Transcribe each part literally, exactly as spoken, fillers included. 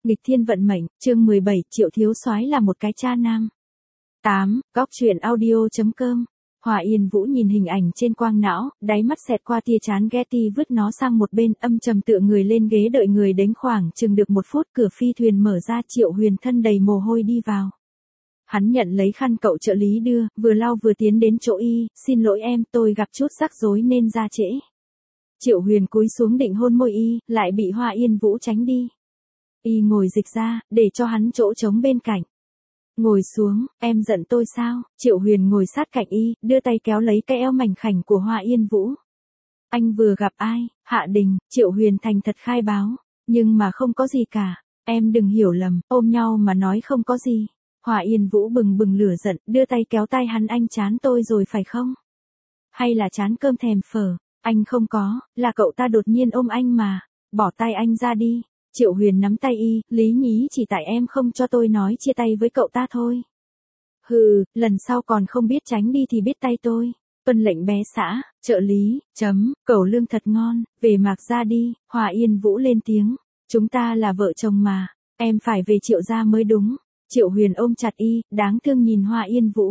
Nghịch thiên vận mệnh, chương mười bảy, Triệu thiếu soái là một cái cha nam. tám. Góc truyện audio chấm com. Hòa Yên Vũ nhìn hình ảnh trên quang não, đáy mắt xẹt qua tia chán ghét đi vứt nó sang một bên, âm trầm tựa người lên ghế đợi người đến khoảng chừng được một phút, cửa phi thuyền mở ra, Triệu Huyền thân đầy mồ hôi đi vào. Hắn nhận lấy khăn cậu trợ lý đưa, vừa lau vừa tiến đến chỗ y, xin lỗi em, tôi gặp chút rắc rối nên ra trễ. Triệu Huyền cúi xuống định hôn môi y, lại bị Hòa Yên Vũ tránh đi. Y ngồi dịch ra, để cho hắn chỗ trống bên cạnh. Ngồi xuống, em giận tôi sao? Triệu Huyền ngồi sát cạnh y, đưa tay kéo lấy cái eo mảnh khảnh của Hòa Yên Vũ. Anh vừa gặp ai? Hạ Đình. Triệu Huyền thành thật khai báo. Nhưng mà không có gì cả. Em đừng hiểu lầm, ôm nhau mà nói không có gì. Hòa Yên Vũ bừng bừng lửa giận, đưa tay kéo tay hắn, anh chán tôi rồi phải không? Hay là chán cơm thèm phở? Anh không có, là cậu ta đột nhiên ôm anh mà. Bỏ tay anh ra đi. Triệu Huyền nắm tay y, lý nhí chỉ tại em không cho tôi nói chia tay với cậu ta thôi. Hừ, lần sau còn không biết tránh đi thì biết tay tôi. Tuân lệnh bé xã, trợ lý, chấm, cẩu lương thật ngon, về Mạc gia đi. Hòa Yên Vũ lên tiếng. Chúng ta là vợ chồng mà, em phải về Triệu gia mới đúng. Triệu Huyền ôm chặt y, đáng thương nhìn Hòa Yên Vũ.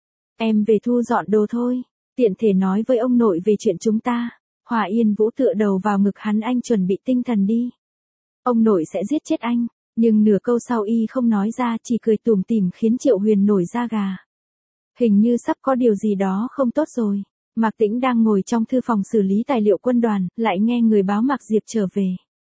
Em về thu dọn đồ thôi, tiện thể nói với ông nội về chuyện chúng ta. Hòa Yên Vũ tựa đầu vào ngực hắn, anh chuẩn bị tinh thần đi. Ông nội sẽ giết chết anh, nhưng nửa câu sau y không nói ra, chỉ cười tủm tỉm khiến Triệu Huyền nổi da gà. Hình như sắp có điều gì đó không tốt rồi. Mạc Tĩnh đang ngồi trong thư phòng xử lý tài liệu quân đoàn, lại nghe người báo Mạc Diệp trở về.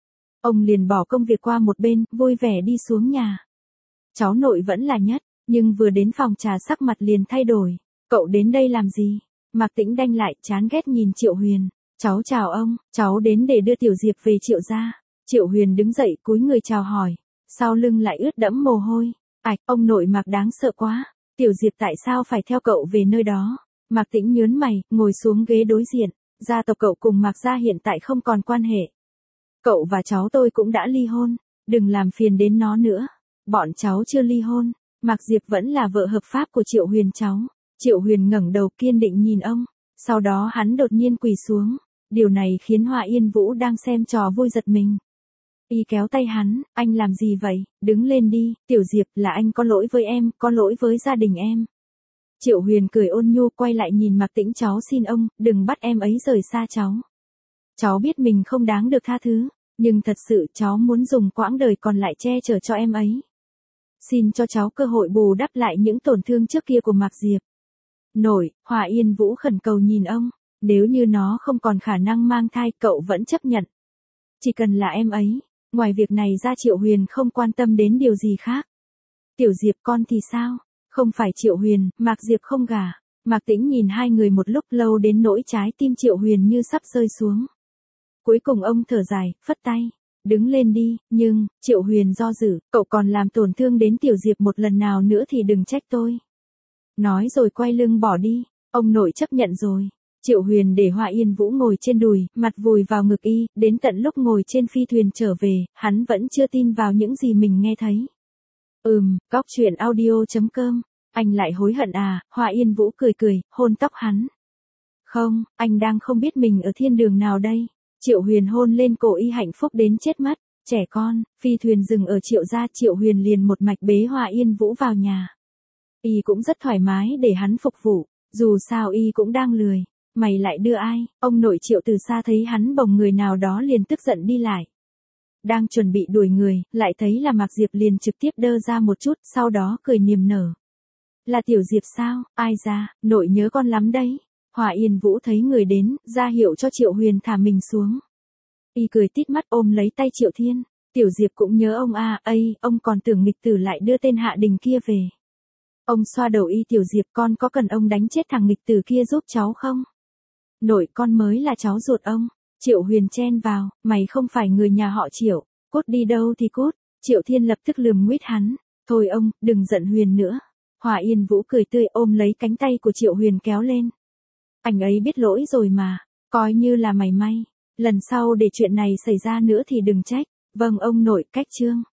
Ông liền bỏ công việc qua một bên, vui vẻ đi xuống nhà. Cháu nội vẫn là nhất, nhưng vừa đến phòng trà sắc mặt liền thay đổi. Cậu đến đây làm gì? Mạc Tĩnh đanh lại, chán ghét nhìn Triệu Huyền. Cháu chào ông, cháu đến để đưa Tiểu Diệp về Triệu gia. Triệu Huyền đứng dậy cúi người chào hỏi, sau lưng lại ướt đẫm mồ hôi. Ảch, ông nội Mạc đáng sợ quá, Tiểu Diệp tại sao phải theo cậu về nơi đó? Mạc Tĩnh nhớn mày, ngồi xuống ghế đối diện, gia tộc cậu cùng Mạc gia hiện tại không còn quan hệ. Cậu và cháu tôi cũng đã ly hôn, đừng làm phiền đến nó nữa. Bọn cháu chưa ly hôn, Mạc Diệp vẫn là vợ hợp pháp của Triệu Huyền cháu. Triệu Huyền ngẩng đầu kiên định nhìn ông, sau đó hắn đột nhiên quỳ xuống. Điều này khiến Hòa Yên Vũ đang xem trò vui giật mình. Y kéo tay hắn, anh làm gì vậy, đứng lên đi, Tiểu Diệp, là anh có lỗi với em, có lỗi với gia đình em. Triệu Huyền cười ôn nhu, quay lại nhìn Mạc Tĩnh, cháu xin ông, đừng bắt em ấy rời xa cháu. Cháu biết mình không đáng được tha thứ, nhưng thật sự cháu muốn dùng quãng đời còn lại che chở cho em ấy. Xin cho cháu cơ hội bù đắp lại những tổn thương trước kia của Mạc Diệp. Nội, Hòa Yên Vũ khẩn cầu nhìn ông, nếu như nó không còn khả năng mang thai, cậu vẫn chấp nhận. Chỉ cần là em ấy. Ngoài việc này ra, Triệu Huyền không quan tâm đến điều gì khác. Tiểu Diệp con thì sao? Không phải Triệu Huyền, Mạc Diệp không gả. Mạc Tĩnh nhìn hai người một lúc lâu đến nỗi trái tim Triệu Huyền như sắp rơi xuống. Cuối cùng ông thở dài, phất tay. Đứng lên đi, nhưng, Triệu Huyền do dự, cậu còn làm tổn thương đến Tiểu Diệp một lần nào nữa thì đừng trách tôi. Nói rồi quay lưng bỏ đi, ông nội chấp nhận rồi. Triệu Huyền để Hòa Yên Vũ ngồi trên đùi, mặt vùi vào ngực y, đến tận lúc ngồi trên phi thuyền trở về, hắn vẫn chưa tin vào những gì mình nghe thấy. Ừm, góc truyện audio chấm com, anh lại hối hận à? Hòa Yên Vũ cười cười, hôn tóc hắn. Không, anh đang không biết mình ở thiên đường nào đây. Triệu Huyền hôn lên cổ y, hạnh phúc đến chết mất. Trẻ con, phi thuyền dừng ở Triệu gia, Triệu Huyền liền một mạch bế Hòa Yên Vũ vào nhà. Y cũng rất thoải mái để hắn phục vụ, dù sao y cũng đang lười. Mày lại đưa ai? Ông nội Triệu từ xa thấy hắn bồng người nào đó liền tức giận đi lại. Đang chuẩn bị đuổi người, lại thấy là Mạc Diệp liền trực tiếp đơ ra một chút, sau đó cười niềm nở. Là Tiểu Diệp sao? Ai ra, nội nhớ con lắm đấy. Hòa Yên Vũ thấy người đến, ra hiệu cho Triệu Huyền thả mình xuống. Y cười tít mắt ôm lấy tay Triệu Thiên. Tiểu Diệp cũng nhớ ông à, ây, ông còn tưởng nghịch tử lại đưa tên Hạ Đình kia về. Ông xoa đầu y, Tiểu Diệp con có cần ông đánh chết thằng nghịch tử kia giúp cháu không? Nội con mới là cháu ruột ông. Triệu Huyền chen vào, mày không phải người nhà họ Triệu, cút đi đâu thì cút. Triệu Thiên lập tức lườm nguýt hắn. Thôi ông, đừng giận Huyền nữa. Hòa Yên Vũ cười tươi ôm lấy cánh tay của Triệu Huyền kéo lên. Anh ấy biết lỗi rồi mà, coi như là mày may. Lần sau để chuyện này xảy ra nữa thì đừng trách. Vâng ông nội, cách chương.